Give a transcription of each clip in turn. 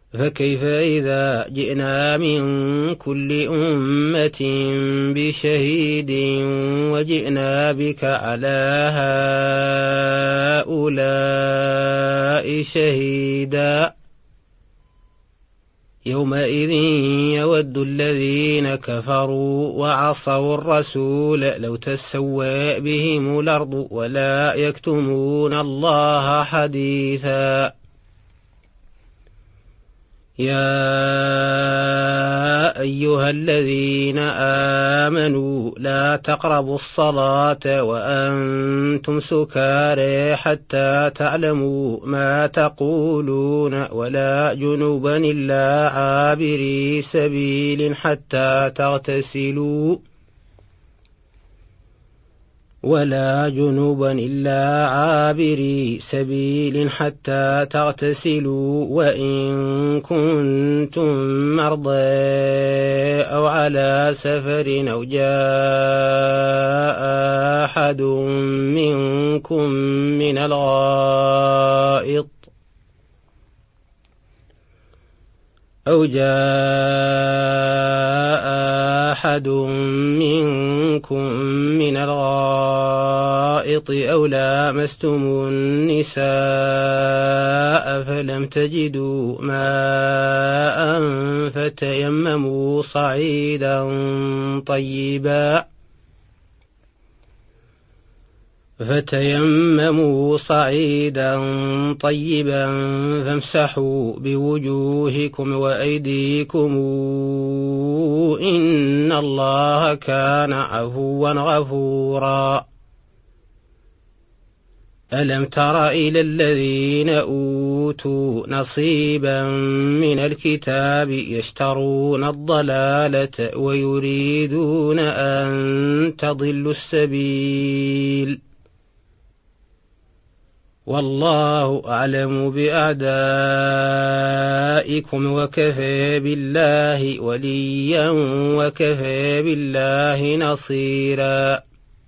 فكيف إذا جئنا من كل أمة بشهيد وجئنا بك على هؤلاء شهيدا يومئذ يود الذين كفروا وعصوا الرسول لو تسوى بهم الأرض ولا يكتمون الله حديثا يا أيها الذين آمنوا لا تقربوا الصلاة وأنتم سكارى حتى تعلموا ما تقولون ولا جنبا إلا عابري سبيل حتى تغتسلوا حتى تغتسلوا وإن كنتم مرضى أو على سفر أو جاء أحد منكم من الغائط أو لامستم النساء فلم تجدوا ماء فتيمموا صعيدا طيبا فامسحوا بوجوهكم وأيديكم إن الله كان عفوا غفورا ألم تر إلى الذين أوتوا نصيبا من الكتاب يشترون الضلالة ويريدون أن تضلوا السبيل والله أعلم بأعدائكم وكفى بالله وليا وكفى بالله نصيرا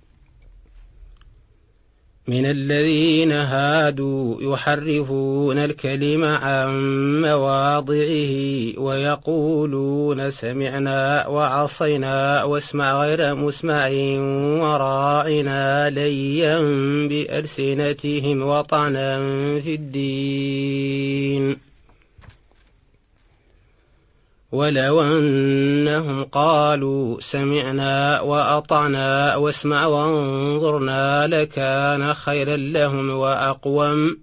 من الذين هادوا يحرفون الكلم عن مواضعه ويقولون سمعنا وعصينا واسمع غير مسمع وراعنا ليا بألسنتهم وطعنا في الدين ولو أنهم قالوا سمعنا وأطعنا واسمع وانظرنا لكان خيرا لهم وأقوم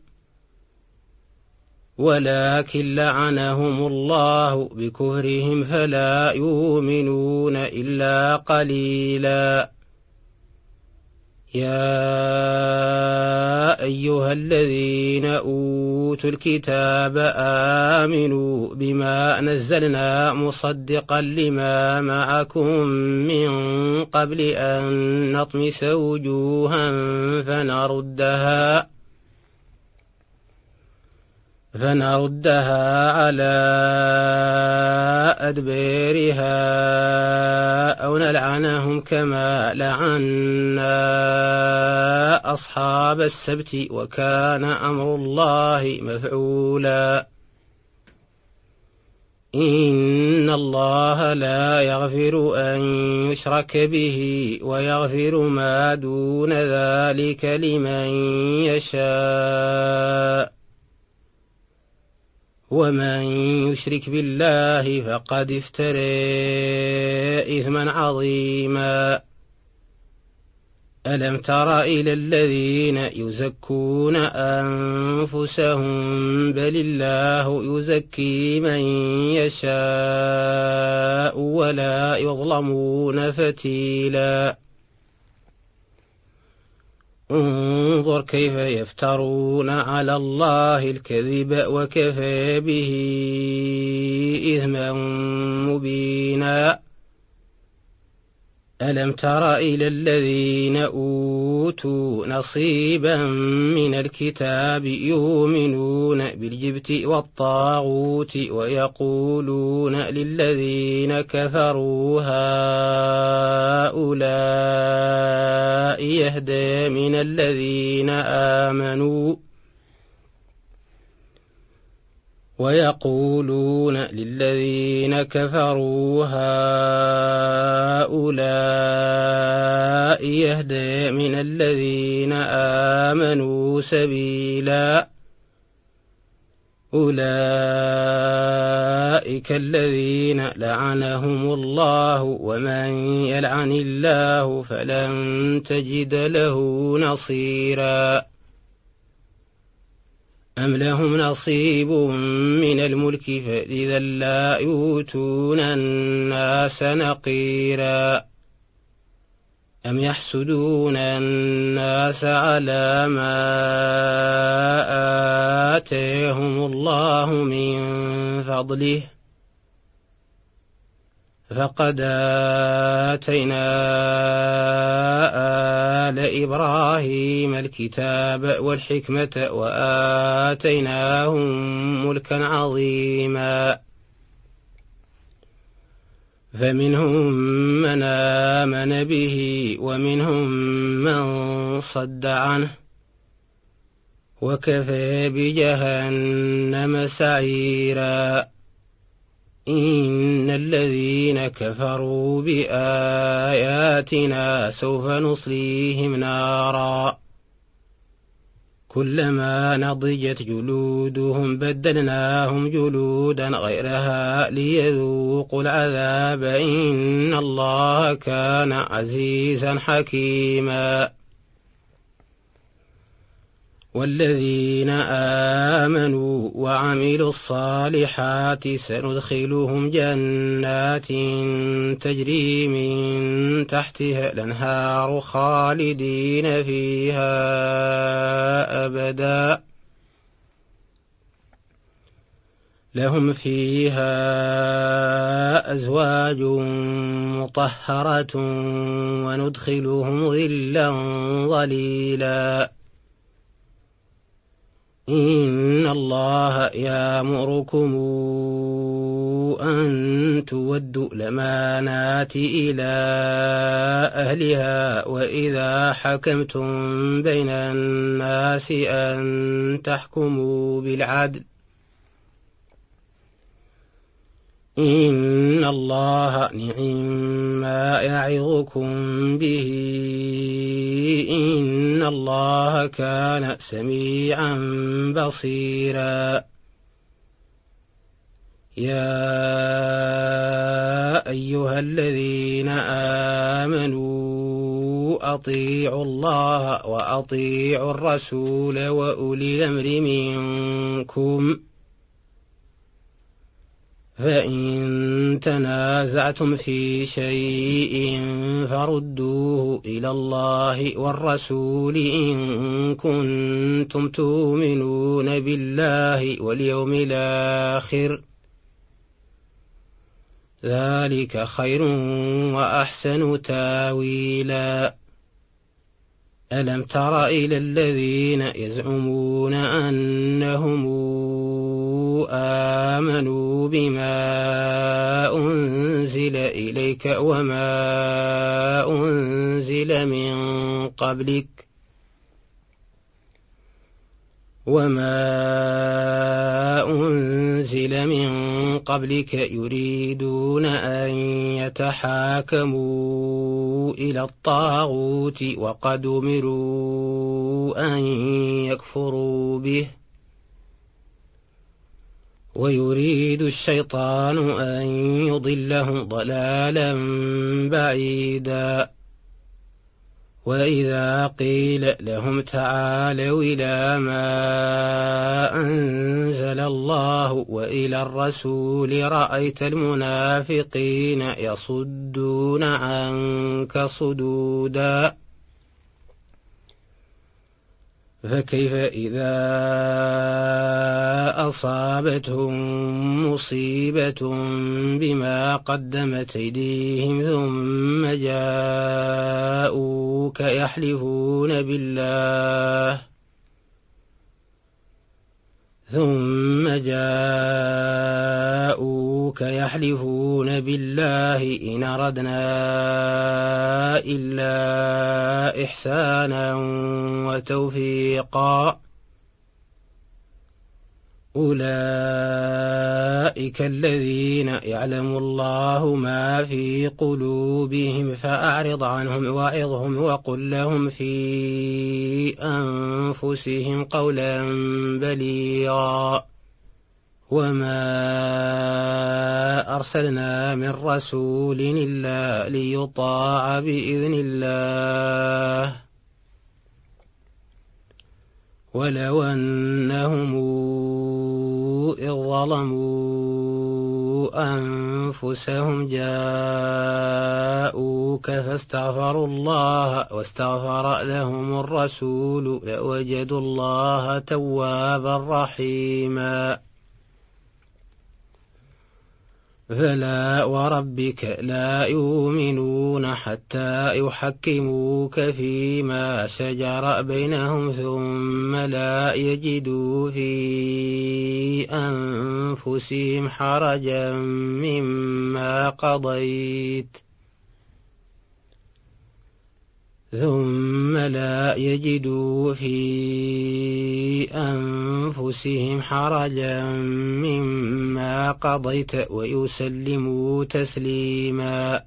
ولكن لعنهم الله بكفرهم فلا يؤمنون إلا قليلا يا أيها الذين أوتوا الكتاب آمنوا بما نزلنا مصدقا لما معكم من قبل أن نطمس وجوها فنردها على أدبارها أو نلعنهم كما لعنا أصحاب السبت وكان أمر الله مفعولا إن الله لا يغفر أن يشرك به ويغفر ما دون ذلك لمن يشاء ومن يشرك بالله فقد افترى إثما عظيما ألم تر إلى الذين يزكون أنفسهم بل الله يزكي من يشاء ولا يظلمون فتيلا انظر كيف يفترون على الله الكذب وكفى به إثما مبينا ألم تر إلى الذين أوتوا نصيبا من الكتاب يؤمنون بالجبت والطاغوت ويقولون للذين كفروا هؤلاء يهدى من الذين آمنوا ويقولون للذين كفروا هؤلاء يهدى من الذين آمنوا سبيلا أولئك الذين لعنهم الله ومن يلعن الله فلن تجد له نصيرا أم لهم نصيب من الملك فإذا لا يؤتون الناس نقيرا أم يحسدون الناس على ما آتاهم الله من فضله فقد آتينا آل إبراهيم الكتاب والحكمة وآتيناهم ملكا عظيما فمنهم من آمن به ومنهم من صد عنه وكفى بجهنم سعيرا إن الذين كفروا بآياتنا سوف نصليهم نارا كلما نضجت جلودهم بدلناهم جلودا غيرها ليذوقوا العذاب إن الله كان عزيزا حكيما والذين آمنوا وعملوا الصالحات سندخلهم جنات تجري من تحتها الأنهار خالدين فيها أبدا لهم فيها أزواج مطهرة وندخلهم ظلا ظليلا إن الله يأمركم أن تودوا الأمانات إلى أهلها وإذا حكمتم بين الناس أن تحكموا بالعدل إن الله نعما يعظكم به إن الله كان سميعا بصيرا يا أيها الذين آمنوا أطيعوا الله وأطيعوا الرسول وأولي الأمر منكم فإن تنازعتم في شيء فردوه إلى الله والرسول إن كنتم تؤمنون بالله واليوم الآخر ذلك خير وأحسن تاويلا ألم تر إلى الذين يزعمون أنهم آمنوا بما أنزل إليك وما أنزل من قبلك يريدون أن يتحاكموا إلى الطاغوت وقد أمروا أن يكفروا به ويريد الشيطان أن يضلهم ضلالا بعيدا وإذا قيل لهم تعالوا إلى ما أنزل الله وإلى الرسول رأيت المنافقين يصدون عنك صدودا فكيف إذا أصابتهم مصيبة بما قدمت أيديهم ثم جاءوك يحلفون بالله إن أردنا إلا إحسانا وتوفيقا أولئك الذين يعلم الله ما في قلوبهم فأعرض عنهم وعظهم وقل لهم في أنفسهم قولا بليغا وما أرسلنا من رسول إلا ليطاع بإذن الله ولو أنهم إذ ظلموا أنفسهم جاءوك فاستغفروا الله واستغفر لهم الرسول لوجدوا الله توابا رحيما فلا وربك لا يؤمنون حتى يحكموك فيما شجر بينهم ثم لا يجدوا في أنفسهم حرجا مما قضيت ويسلموا تسليما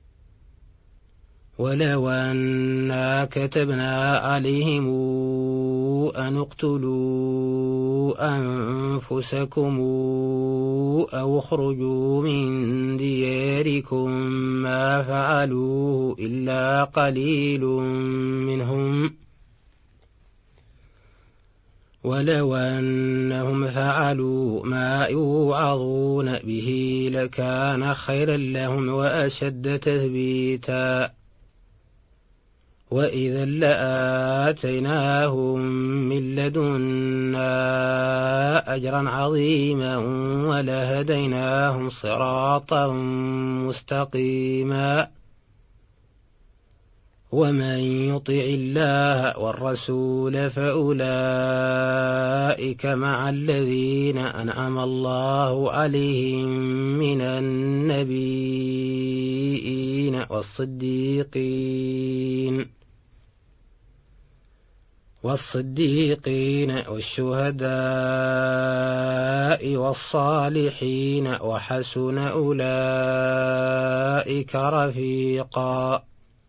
ولو أنا كتبنا عليهم أن اقتلوا أنفسكم أو اخرجوا من دياركم ما فعلوه إلا قليل منهم ولو أنهم فعلوا ما يوعظون به لكان خيرا لهم وأشد تثبيتا وإذا لآتيناهم من لدنا أجرا عظيما ولهديناهم صراطا مستقيما ومن يطع الله والرسول فأولئك مع الذين أنعم الله عليهم من النبيين والصديقين والشهداء والصالحين وحسن أولئك رفيقا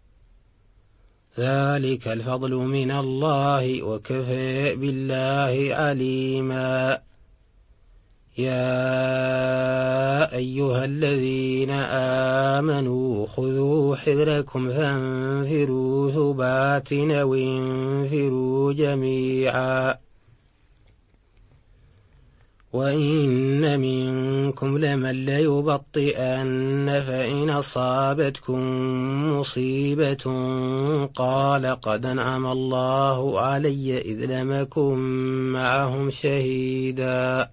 ذلك الفضل من الله وكفى بالله عليما يا أيها الذين آمنوا خذوا حذركم فانفروا ثبات أو انفروا جميعا وإن منكم لمن ليبطئن فإن أصابتكم مصيبة قال قد أنعم الله علي إذ لم أكن معهم شهيدا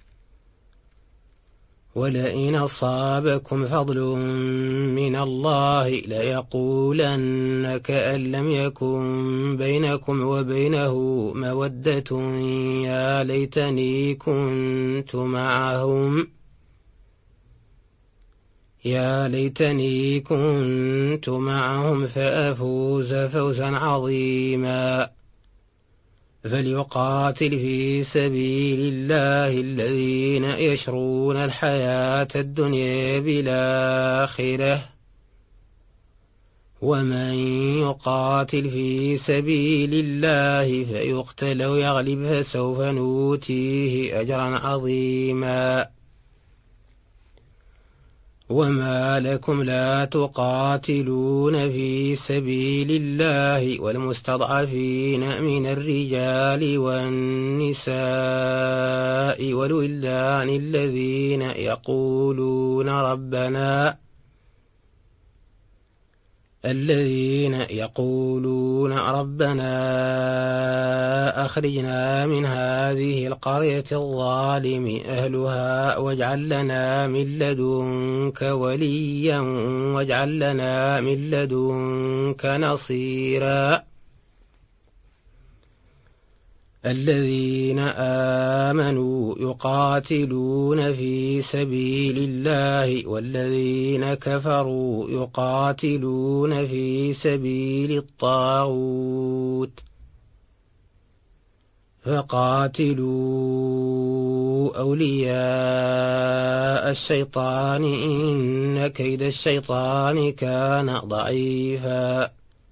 ولئن أصابكم فضل من الله ليقولن كأن لم يكن بينكم وبينه مودة يا ليتني كنت معهم فأفوز فوزا عظيما فليقاتل في سبيل الله الذين يشرون الحياة الدنيا بالآخرة ومن يقاتل في سبيل الله فيقتل أو يغلب فسوف نؤتيه أجرا عظيما وما لكم لا تقاتلون في سبيل الله والمستضعفين من الرجال والنساء والولدان الذين يقولون ربنا أخرجنا من هذه القرية الظالم أهلها واجعل لنا من لدنك وليا واجعل لنا من لدنك نصيرا الذين آمنوا يقاتلون في سبيل الله والذين كفروا يقاتلون في سبيل الطاغوت فقاتلوا أولياء الشيطان إن كيد الشيطان كان ضعيفا.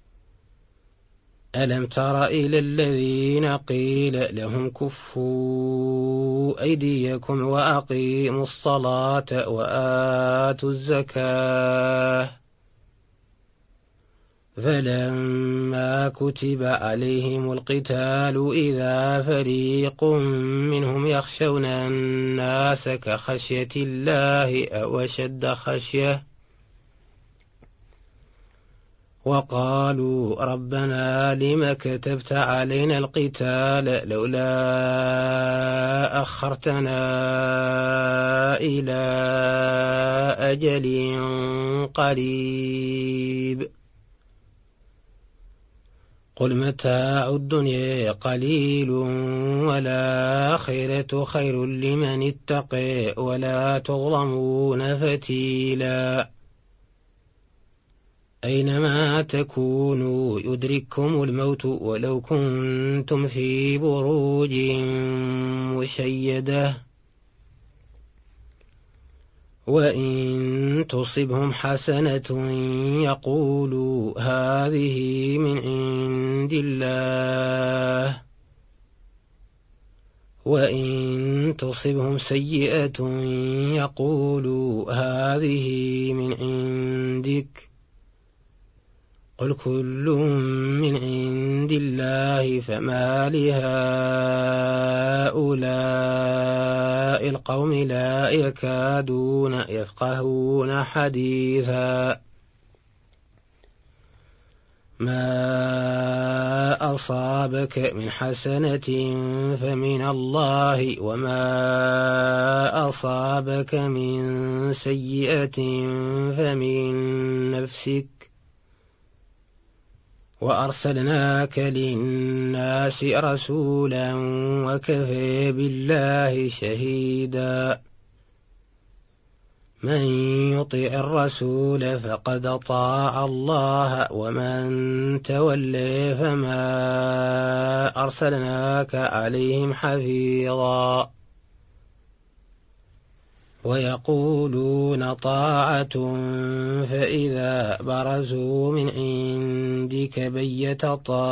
ألم تر إلى الذين قيل لهم كفوا أيديكم وأقيموا الصلاة وآتوا الزكاة فلما كتب عليهم القتال إذا فريق منهم يخشون الناس كخشية الله أو أشد خشية وقالوا ربنا لم كتبت علينا القتال لولا أخرتنا إلى أجل قريب قل متاع الدنيا قليل والآخرة خير لمن اتقى ولا تظلمون فتيلا. أينما تكونوا يدرككم الموت ولو كنتم في بروج مشيدة وإن تصبهم حسنة يقولوا هذه من عند الله وإن تصبهم سيئة يقولوا هذه من عندك قل كل من عند الله فما لهؤلاء القوم لا يكادون يفقهون حديثا. ما أصابك من حسنة فمن الله وما أصابك من سيئة فمن نفسك وأرسلناك للناس رسولا وكفى بالله شهيدا. من يطع الرسول فقد أطاع الله ومن تولى فما أرسلناك عليهم حفيظا. ويقولون طاعة فإذا برزوا من عندك بيت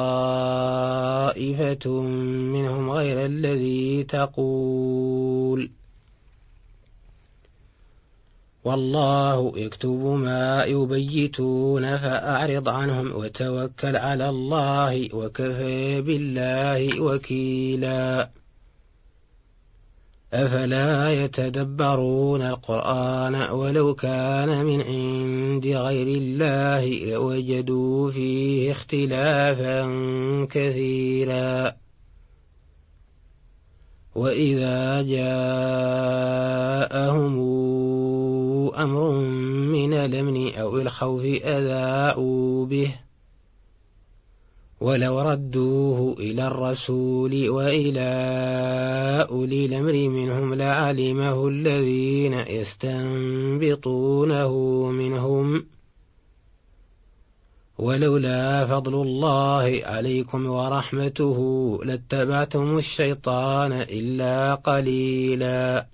طائفة منهم غير الذي تقول والله يكتب ما يبيتون فأعرض عنهم وتوكل على الله وكفى بالله وكيلا. أفلا يتدبرون القرآن ولو كان من عند غير الله لوجدوا فيه اختلافا كثيرا. وإذا جاءهم أمر من الأمن أو الخوف أذاعوا به ولو ردوه إلى الرسول وإلى أولي الأمر منهم لعلمه الذين يستنبطونه منهم ولولا فضل الله عليكم ورحمته لاتبعتم الشيطان إلا قليلا.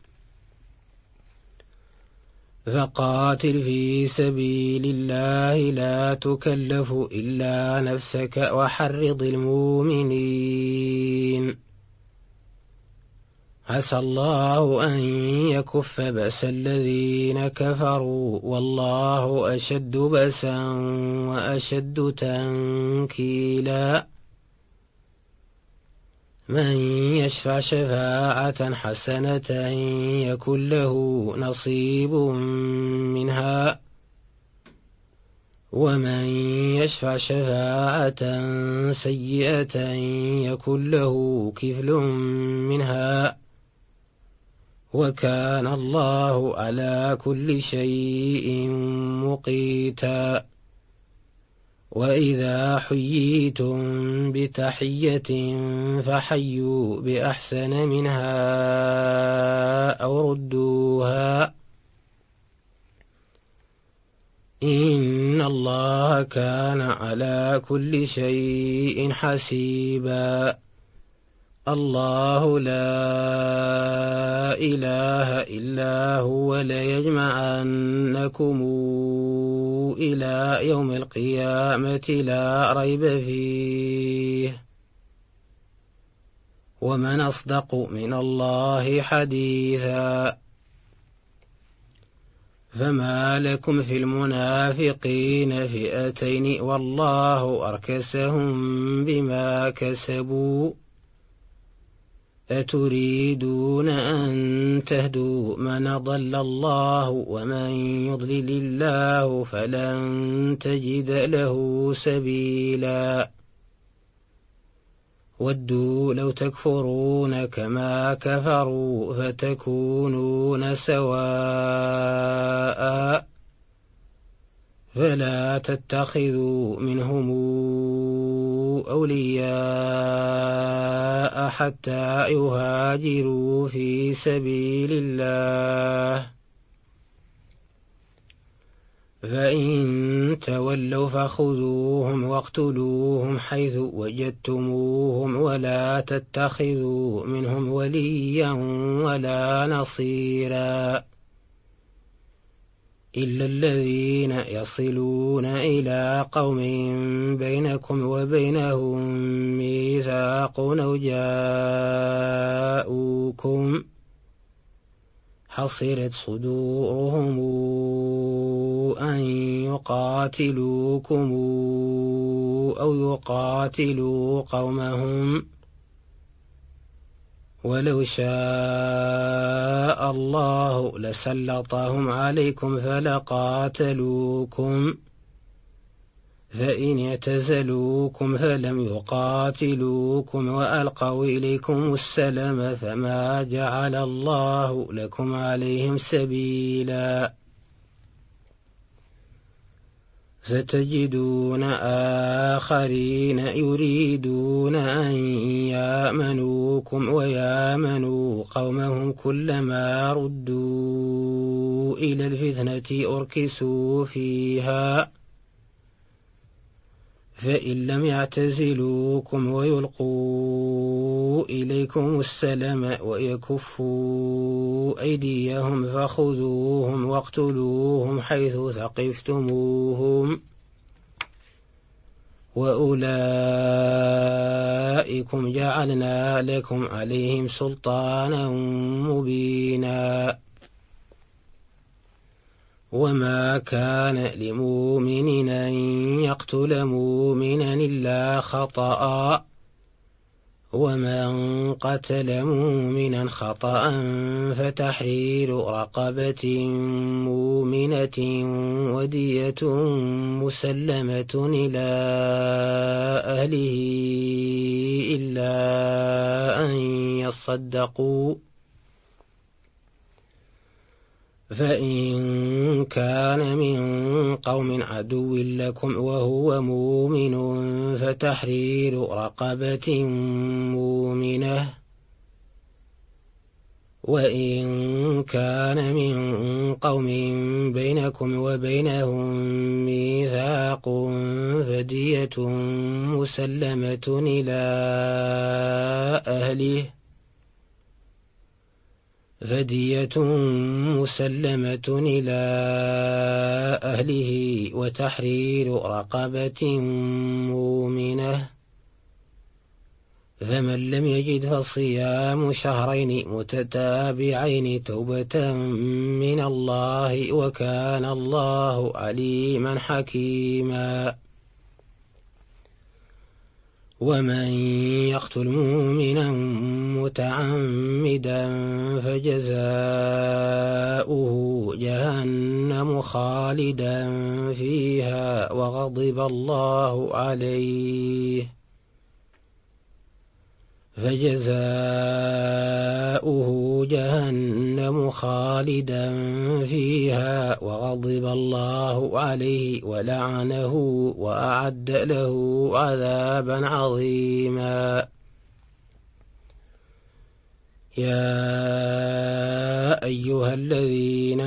فقاتل في سبيل الله لا تكلف إلا نفسك وحرض المؤمنين عسى الله أن يكف بأس الذين كفروا والله أشد بأسا وأشد تنكيلا. من يشفع شفاعة حسنة يكن له نصيب منها ومن يشفع شفاعة سيئة يكن له كفل منها وكان الله على كل شيء مقيتا. وإذا حييتم بتحية فحيوا بأحسن منها أو ردوها إن الله كان على كل شيء حسيبا. الله لا إله إلا هو ليجمعنكم إلى يوم القيامة لا ريب فيه ومن أصدق من الله حديثا فما لكم في المنافقين فئتين والله أركسهم بما كسبوا أتريدون أن تهدوا من ضل الله ومن يضلل الله فلن تجد له سبيلا ودوا لو تكفرون كما كفروا فتكونون سواء فلا تتخذوا منهم أولياء حتى يهاجروا في سبيل الله فإن تولوا فخذوهم واقتلوهم حيث وجدتموهم ولا تتخذوا منهم وليا ولا نصيرا إلا الذين يصلون إلى قوم بينكم وبينهم ميثاق أو جاءوكم حصرت صدورهم أن يقاتلوكم أو يقاتلوا قومهم ولو شاء الله لسلطهم عليكم فلقاتلوكم فإن اعتزلوكم فلم يقاتلوكم وألقوا إليكم السلم فما جعل الله لكم عليهم سبيلا ستجدون آخرين يريدون أن يامنوكم ويامنوا قومهم كلما ردوا إلى الفتنة أركسوا فيها فإن لم يعتزلوكم ويلقوا إليكم السلم ويكفوا أيديهم فخذوهم واقتلوهم حيث ثقفتموهم وأولئكم جعلنا لكم عليهم سلطانا مبينا وما كان لمؤمن أن يقتل مؤمنا إلا خطأ ومن قتل مؤمنا خطأ فتحرير رقبة مؤمنة ودية مسلمة إلى أهله إلا أن يصدقوا فإن كان من قوم عدو لكم وهو مؤمن فتحرير رقبة مؤمنة وإن كان من قوم بينكم وبينهم ميثاق فدية مسلمة إلى أهله وتحرير رقبة مؤمنة فمن لم يجد فصيام شهرين متتابعين توبة من الله وكان الله عليما حكيما ومن يقتل مؤمنا متعمدا فجزاؤه جهنم خالدا فيها وغضب الله عليه فجزاؤه جهنم خالدا فيها وغضب الله عليه ولعنه وأعد له عذابا عظيما يا أيها الذين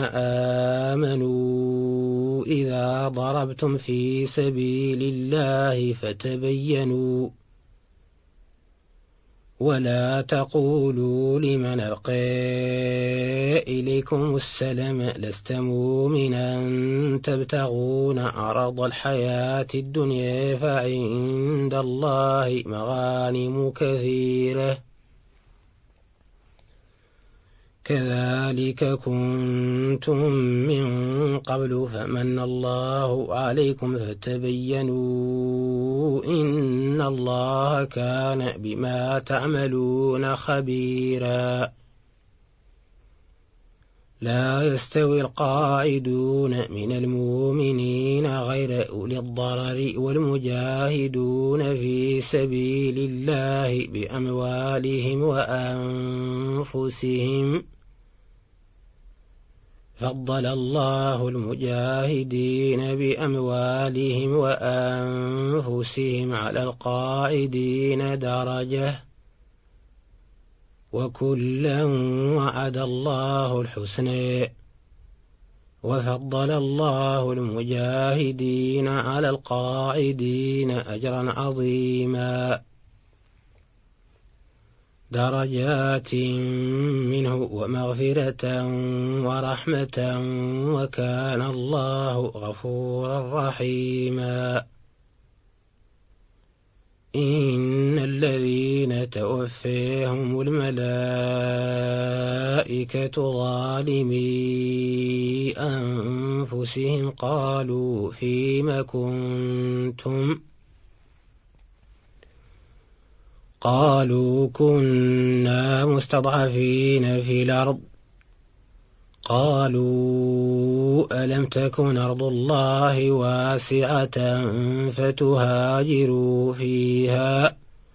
آمنوا إذا ضربتم في سبيل الله فتبينوا ولا تقولوا لمن ألقى إليكم السلام لست مؤمنا تبتغون عرض الحياة الدنيا فعند الله مغانم كثيرة كذلك كنتم من قبل فمن الله عليكم فتبينوا إن الله كان بما تعملون خبيرا لا يستوي القاعدون من المؤمنين غير أولي الضرر والمجاهدون في سبيل الله بأموالهم وأنفسهم فضل الله المجاهدين بأموالهم وأنفسهم على القاعدين درجة وكلا وعد الله الحسنى وفضل الله المجاهدين على القاعدين أجرا عظيما درجات منه ومغفرة ورحمة وكان الله غفورا رحيما إن الذين توفيهم الملائكة ظالمي أنفسهم قالوا فيم كنتم قالوا كنا مستضعفين في الأرض قالوا ألم تكن أرض الله واسعة فتهاجروا فيها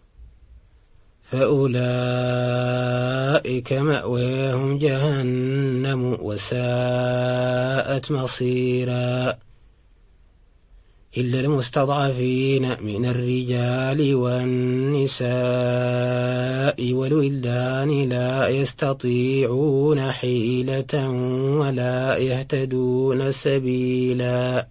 فأولئك مأواهم جهنم وساءت مصيرا إلا المستضعفين من الرجال والنساء والولدان لا يستطيعون حيلة ولا يهتدون سبيلا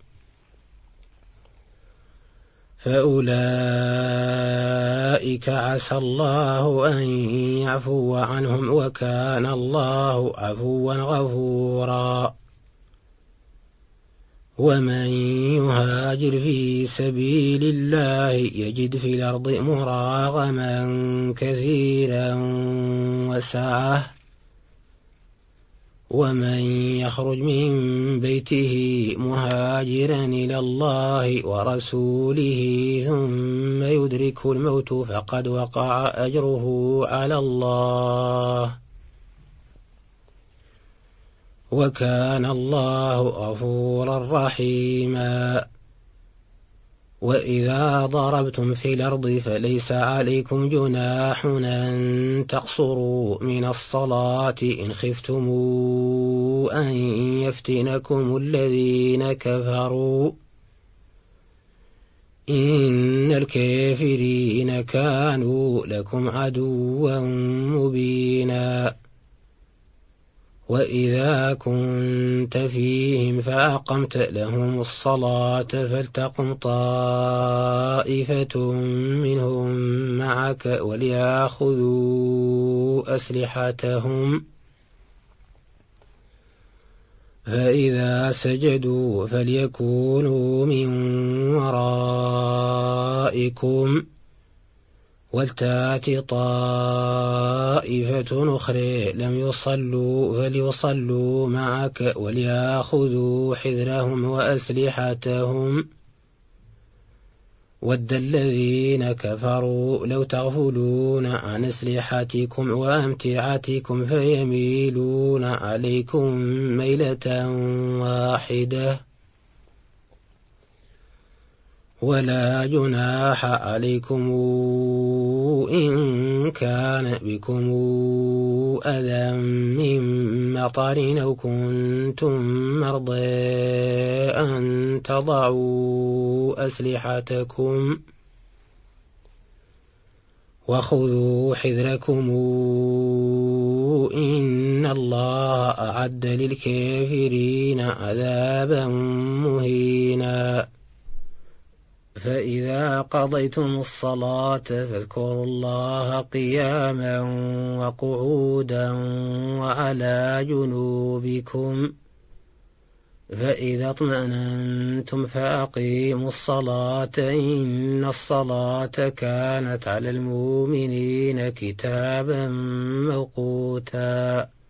فأولئك عسى الله أن يعفو عنهم وكان الله عفوا غفورا ومن يهاجر في سبيل الله يجد في الأرض مراغما كثيرا وسعة ومن يخرج من بيته مهاجرا إلى الله ورسوله ثم يدركه الموت فقد وقع أجره على الله وكان الله غفورا رحيما وإذا ضربتم في الأرض فليس عليكم جناح أن تقصروا من الصلاة إن خفتم أن يفتنكم الذين كفروا إن الكافرين كانوا لكم عدوا مبينا وإذا كنت فيهم فأقمت لهم الصلاة فلتقم طائفة منهم معك وليأخذوا أسلحتهم فإذا سجدوا فليكونوا من ورائكم ولتأت طائفة أخرى لم يصلوا فليصلوا معك وليأخذوا حذرهم وأسلحتهم ود الذين كفروا لو تغفلون عن أسلحتكم وأمتعتكم فيميلون عليكم ميلة واحدة ولا جناح عليكم إن كان بكم أذى من مطر أو كنتم مرضى أن تضعوا أسلحتكم وخذوا حذركم إن الله أعد للكافرين عذابا مهينا فإذا قضيتم الصلاة فاذكروا الله قياما وقعودا وعلى جنوبكم، فإذا اطمأننتم فأقيموا الصلاة إن الصلاة كانت على المؤمنين كتابا موقوتا.